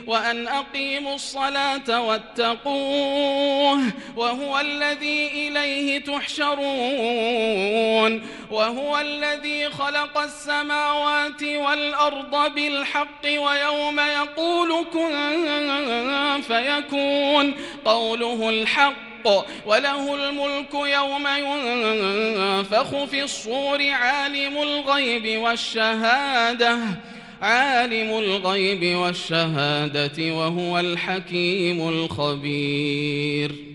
وأن أقيموا الصلاة واتقوه وهو الذي إليه تحشرون وهو الذي خلق السماوات والأرض بالحق ويوم يقول كن فيكون قوله الحق وله الملك يوم ينفخ في الصور عالم الغيب والشهادة وهو الحكيم الخبير.